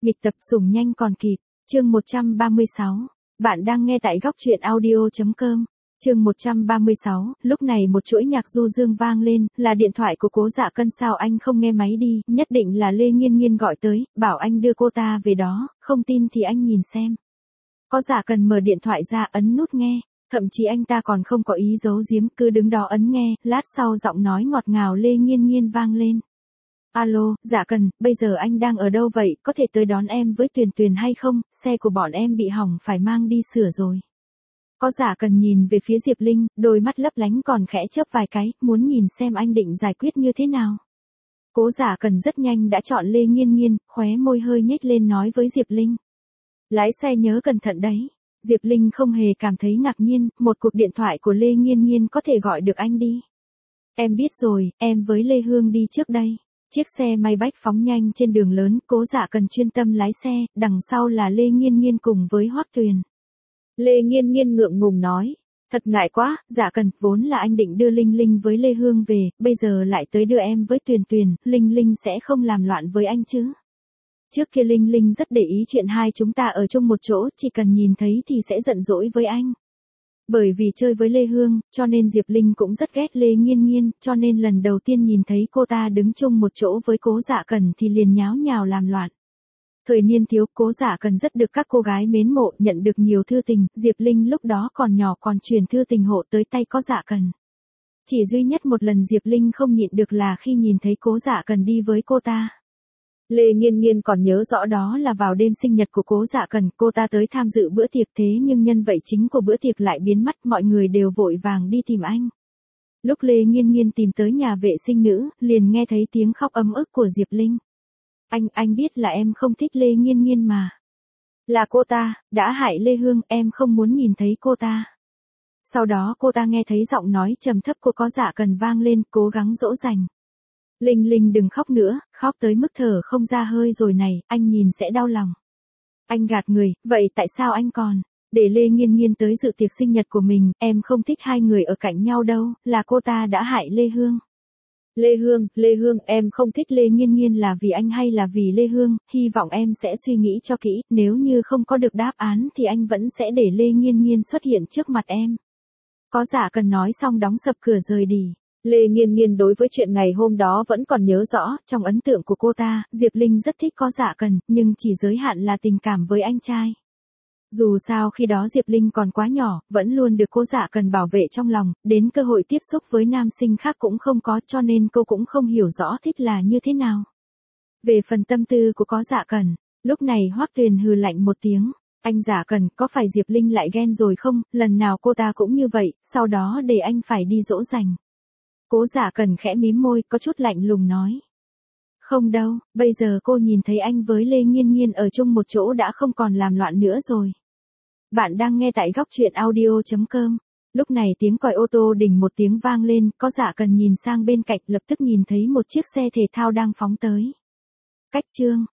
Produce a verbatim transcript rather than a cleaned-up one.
Nghịch tập sủng nhanh còn kịp, chương một trăm ba mươi sáu. Bạn đang nghe tại góc truyện audio.com. Chương một trăm ba mươi sáu, lúc này một chuỗi nhạc du dương vang lên, là điện thoại của Cố Dạ Cân. Sao anh không nghe máy đi, nhất định là Lê Nghiên Nghiên gọi tới, bảo anh đưa cô ta về đó, không tin thì anh nhìn xem. Có Dạ Cân mở điện thoại ra ấn nút nghe, thậm chí anh ta còn không có ý giấu giếm, cứ đứng đó ấn nghe, lát sau giọng nói ngọt ngào Lê Nghiên Nghiên vang lên. Alo, Dạ Cân, bây giờ anh đang ở đâu vậy, có thể tới đón em với Tuyền Tuyền hay không, xe của bọn em bị hỏng phải mang đi sửa rồi. Có Dạ Cân nhìn về phía Diệp Linh, đôi mắt lấp lánh còn khẽ chớp vài cái, muốn nhìn xem anh định giải quyết như thế nào. Cố Dạ Cân rất nhanh đã chọn Lê Nghiên Nghiên, khóe môi hơi nhếch lên nói với Diệp Linh. Lái xe nhớ cẩn thận đấy. Diệp Linh không hề cảm thấy ngạc nhiên, một cuộc điện thoại của Lê Nghiên Nghiên có thể gọi được anh đi. Em biết rồi, em với Lê Hương đi trước đây. Chiếc xe Maybach phóng nhanh trên đường lớn, Cố Dạ Cân chuyên tâm lái xe, đằng sau là Lê Nghiên Nghiên cùng với Hoắc Tuyền. Lê Nghiên Nghiên ngượng ngùng nói, thật ngại quá, Dạ Cân, vốn là anh định đưa Linh Linh với Lê Hương về, bây giờ lại tới đưa em với Tuyền Tuyền, Linh Linh sẽ không làm loạn với anh chứ. Trước kia Linh Linh rất để ý chuyện hai chúng ta ở chung một chỗ, chỉ cần nhìn thấy thì sẽ giận dỗi với anh. Bởi vì chơi với Lê Hương, cho nên Diệp Linh cũng rất ghét Lê Nghiên Nghiên, cho nên lần đầu tiên nhìn thấy cô ta đứng chung một chỗ với Cố Dạ Cân thì liền nháo nhào làm loạn. Thời niên thiếu, Cố Dạ Cân rất được các cô gái mến mộ, nhận được nhiều thư tình, Diệp Linh lúc đó còn nhỏ còn truyền thư tình hộ tới tay Cố Dạ Cân. Chỉ duy nhất một lần Diệp Linh không nhịn được là khi nhìn thấy Cố Dạ Cân đi với cô ta. Lê Nghiên Nghiên còn nhớ rõ đó là vào đêm sinh nhật của Cố Dạ Cân, cô ta tới tham dự bữa tiệc, thế nhưng nhân vật chính của bữa tiệc lại biến mất, mọi người đều vội vàng đi tìm anh. Lúc Lê Nghiên Nghiên tìm tới nhà vệ sinh nữ, liền nghe thấy tiếng khóc ấm ức của Diệp Linh. Anh, anh biết là em không thích Lê Nghiên Nghiên mà. Là cô ta, đã hại Lê Hương, em không muốn nhìn thấy cô ta. Sau đó cô ta nghe thấy giọng nói trầm thấp của Cố Dạ Cân vang lên, cố gắng dỗ dành. Linh Linh đừng khóc nữa, khóc tới mức thở không ra hơi rồi này, anh nhìn sẽ đau lòng. Anh gạt người, vậy tại sao anh còn để Lê Nghiên Nghiên tới dự tiệc sinh nhật của mình, em không thích hai người ở cạnh nhau đâu, là cô ta đã hại Lê Hương. Lê Hương, Lê Hương, em không thích Lê Nghiên Nghiên là vì anh hay là vì Lê Hương, hy vọng em sẽ suy nghĩ cho kỹ, nếu như không có được đáp án thì anh vẫn sẽ để Lê Nghiên Nghiên xuất hiện trước mặt em. Có Dạ Cân nói xong đóng sập cửa rời đi. Lê Nghiên Nghiên đối với chuyện ngày hôm đó vẫn còn nhớ rõ, trong ấn tượng của cô ta, Diệp Linh rất thích Có Dạ Cân, nhưng chỉ giới hạn là tình cảm với anh trai. Dù sao khi đó Diệp Linh còn quá nhỏ, vẫn luôn được Cố Dạ Cân bảo vệ trong lòng, đến cơ hội tiếp xúc với nam sinh khác cũng không có, cho nên cô cũng không hiểu rõ thích là như thế nào. Về phần tâm tư của Cố Dạ Cân, lúc này Hoắc Tuyền hừ lạnh một tiếng. Anh Dạ Cân, có phải Diệp Linh lại ghen rồi không, lần nào cô ta cũng như vậy, sau đó để anh phải đi dỗ dành. Cố Dạ Cân khẽ mím môi, có chút lạnh lùng nói. Không đâu, bây giờ cô nhìn thấy anh với Lê Nghiên Nghiên ở chung một chỗ đã không còn làm loạn nữa rồi. Bạn đang nghe tại góc truyện audio.com. Lúc này tiếng còi ô tô đỉnh một tiếng vang lên, Có Dạ Cân nhìn sang bên cạnh lập tức nhìn thấy một chiếc xe thể thao đang phóng tới. Cách chương.